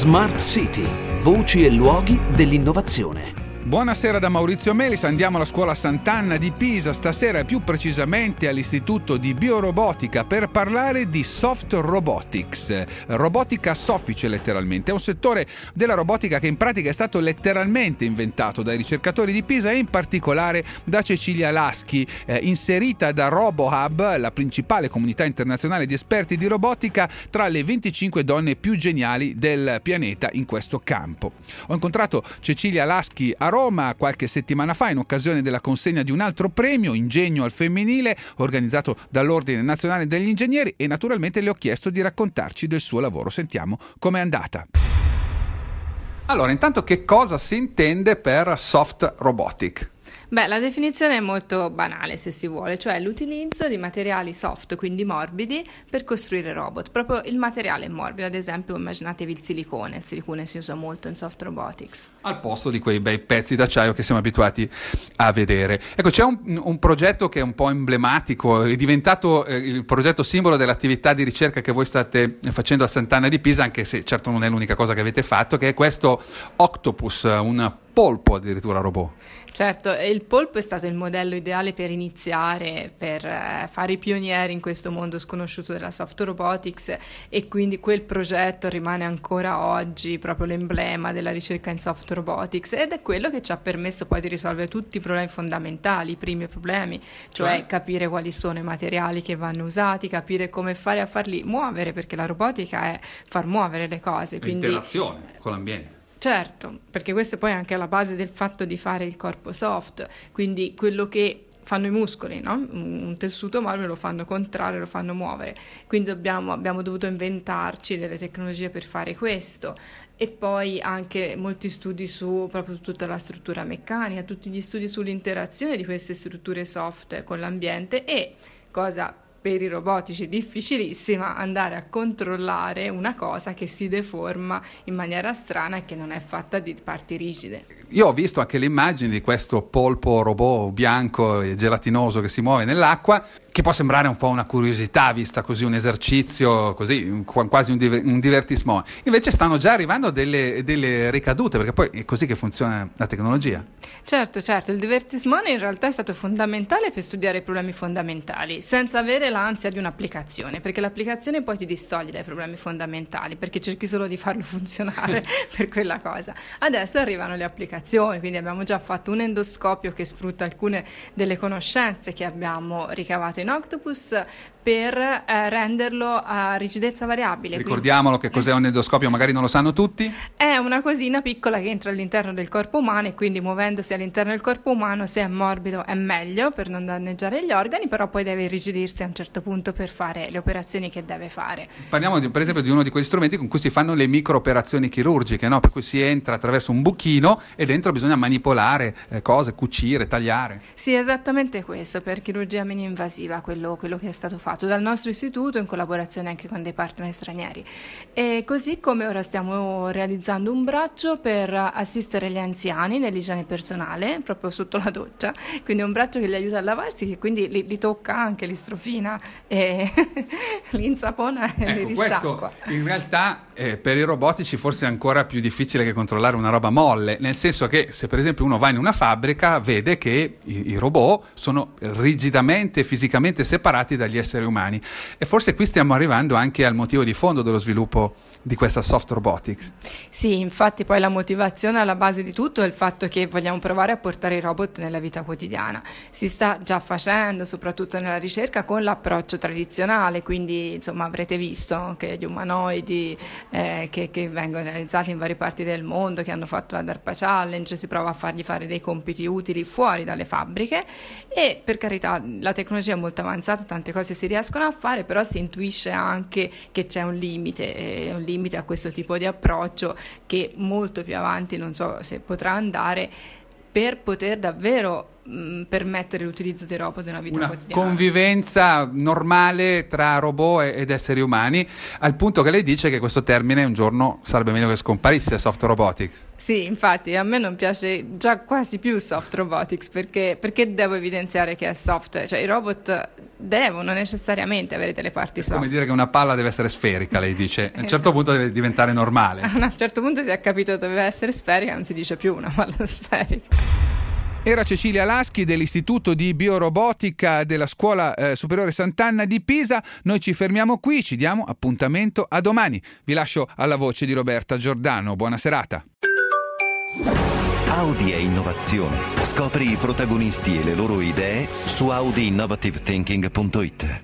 Smart City, voci e luoghi dell'innovazione. Buonasera da Maurizio Melis, andiamo alla scuola Sant'Anna di Pisa, stasera più precisamente all'Istituto di Biorobotica per parlare di soft robotics, robotica soffice letteralmente. È un settore della robotica che in pratica è stato letteralmente inventato dai ricercatori di Pisa e in particolare da Cecilia Laschi, inserita da RoboHub, la principale comunità internazionale di esperti di robotica, tra le 25 donne più geniali del pianeta in questo campo. Ho incontrato Cecilia Laschi a Roma qualche settimana fa in occasione della consegna di un altro premio, Ingegno al femminile, organizzato dall'Ordine Nazionale degli Ingegneri, e naturalmente le ho chiesto di raccontarci del suo lavoro. Sentiamo com'è andata. Allora, intanto, che cosa si intende per soft robotic? Beh, la definizione è molto banale, se si vuole, cioè l'utilizzo di materiali soft, quindi morbidi, per costruire robot. Proprio il materiale è morbido, ad esempio immaginatevi il silicone si usa molto in soft robotics. Al posto di quei bei pezzi d'acciaio che siamo abituati a vedere. Ecco, c'è un progetto che è un po' emblematico, è diventato il progetto simbolo dell'attività di ricerca che voi state facendo a Sant'Anna di Pisa, anche se certo non è l'unica cosa che avete fatto, che è questo Octopus, un polpo addirittura robot. Certo, il polpo è stato il modello ideale per iniziare, per fare i pionieri in questo mondo sconosciuto della soft robotics, e quindi quel progetto rimane ancora oggi proprio l'emblema della ricerca in soft robotics, ed è quello che ci ha permesso poi di risolvere tutti i problemi fondamentali, i primi problemi, cioè capire quali sono i materiali che vanno usati, capire come fare a farli muovere, perché la robotica è far muovere le cose. Quindi interazione con l'ambiente. Certo, perché questo poi è anche alla base del fatto di fare il corpo soft, quindi quello che fanno i muscoli, no? Un tessuto morbido lo fanno contrarre, lo fanno muovere, quindi abbiamo dovuto inventarci delle tecnologie per fare questo, e poi anche molti studi su proprio tutta la struttura meccanica, tutti gli studi sull'interazione di queste strutture soft con l'ambiente, e cosa per i robotici difficilissima, andare a controllare una cosa che si deforma in maniera strana e che non è fatta di parti rigide. Io ho visto anche le immagini di questo polpo robot bianco e gelatinoso che si muove nell'acqua, che può sembrare un po' una curiosità vista così, un esercizio così, quasi un divertissement. Invece stanno già arrivando delle ricadute, perché poi è così che funziona la tecnologia. Certo, il divertissement in realtà è stato fondamentale per studiare i problemi fondamentali, senza avere l'ansia di un'applicazione, perché l'applicazione poi ti distoglie dai problemi fondamentali, perché cerchi solo di farlo funzionare per quella cosa. Adesso arrivano le applicazioni, quindi abbiamo già fatto un endoscopio che sfrutta alcune delle conoscenze che abbiamo ricavato in Octopus per renderlo a rigidezza variabile. Ricordiamolo che cos'è un endoscopio, magari non lo sanno tutti. È una cosina piccola che entra all'interno del corpo umano, e quindi muovendosi all'interno del corpo umano, se è morbido è meglio per non danneggiare gli organi, però poi deve irrigidirsi a un certo punto per fare le operazioni che deve fare. Parliamo per esempio di uno di quegli strumenti con cui si fanno le micro operazioni chirurgiche, no? Per cui si entra attraverso un buchino e dentro bisogna manipolare cose, cucire, tagliare. Sì, esattamente questo, per chirurgia mini-invasiva, quello che è stato fatto dal nostro istituto in collaborazione anche con dei partner stranieri. E così come ora stiamo realizzando un braccio per assistere gli anziani nell'igiene personale, proprio sotto la doccia, quindi un braccio che li aiuta a lavarsi, che quindi li tocca anche, li strofina e li insapona e li risciacqua. Questo in realtà per i robotici forse è ancora più difficile che controllare una roba molle, nel senso che se per esempio uno va in una fabbrica vede che i robot sono rigidamente, fisicamente separati dagli esseri umani, e forse qui stiamo arrivando anche al motivo di fondo dello sviluppo di questa soft robotics. Sì, infatti poi la motivazione alla base di tutto è il fatto che vogliamo provare a portare i robot nella vita quotidiana. Si sta già facendo, soprattutto nella ricerca, con l'approccio tradizionale, quindi insomma avrete visto che gli umanoidi che vengono realizzati in varie parti del mondo, che hanno fatto la DARPA Challenge, si prova a fargli fare dei compiti utili fuori dalle fabbriche, e per carità la tecnologia è molto avanzata, tante cose si riescono a fare, però si intuisce anche che c'è un limite a questo tipo di approccio, che molto più avanti non so se potrà andare, per poter davvero permettere l'utilizzo dei robot nella vita quotidiana. Convivenza normale tra robot ed esseri umani, al punto che lei dice che questo termine un giorno sarebbe meglio che scomparisse, soft robotics. Sì, infatti a me non piace già quasi più soft robotics, perché devo evidenziare che è soft, cioè i robot devono necessariamente avere delle parti soft. Come dire che una palla deve essere sferica, lei dice, a un certo punto deve diventare normale. A un certo punto si è capito che doveva essere sferica, non si dice più una palla sferica. Era Cecilia Laschi dell'Istituto di Biorobotica della Scuola Superiore Sant'Anna di Pisa. Noi ci fermiamo qui, ci diamo appuntamento a domani. Vi lascio alla voce di Roberta Giordano. Buona serata. Audi e innovazione. Scopri i protagonisti e le loro idee su audiinnovativethinking.it.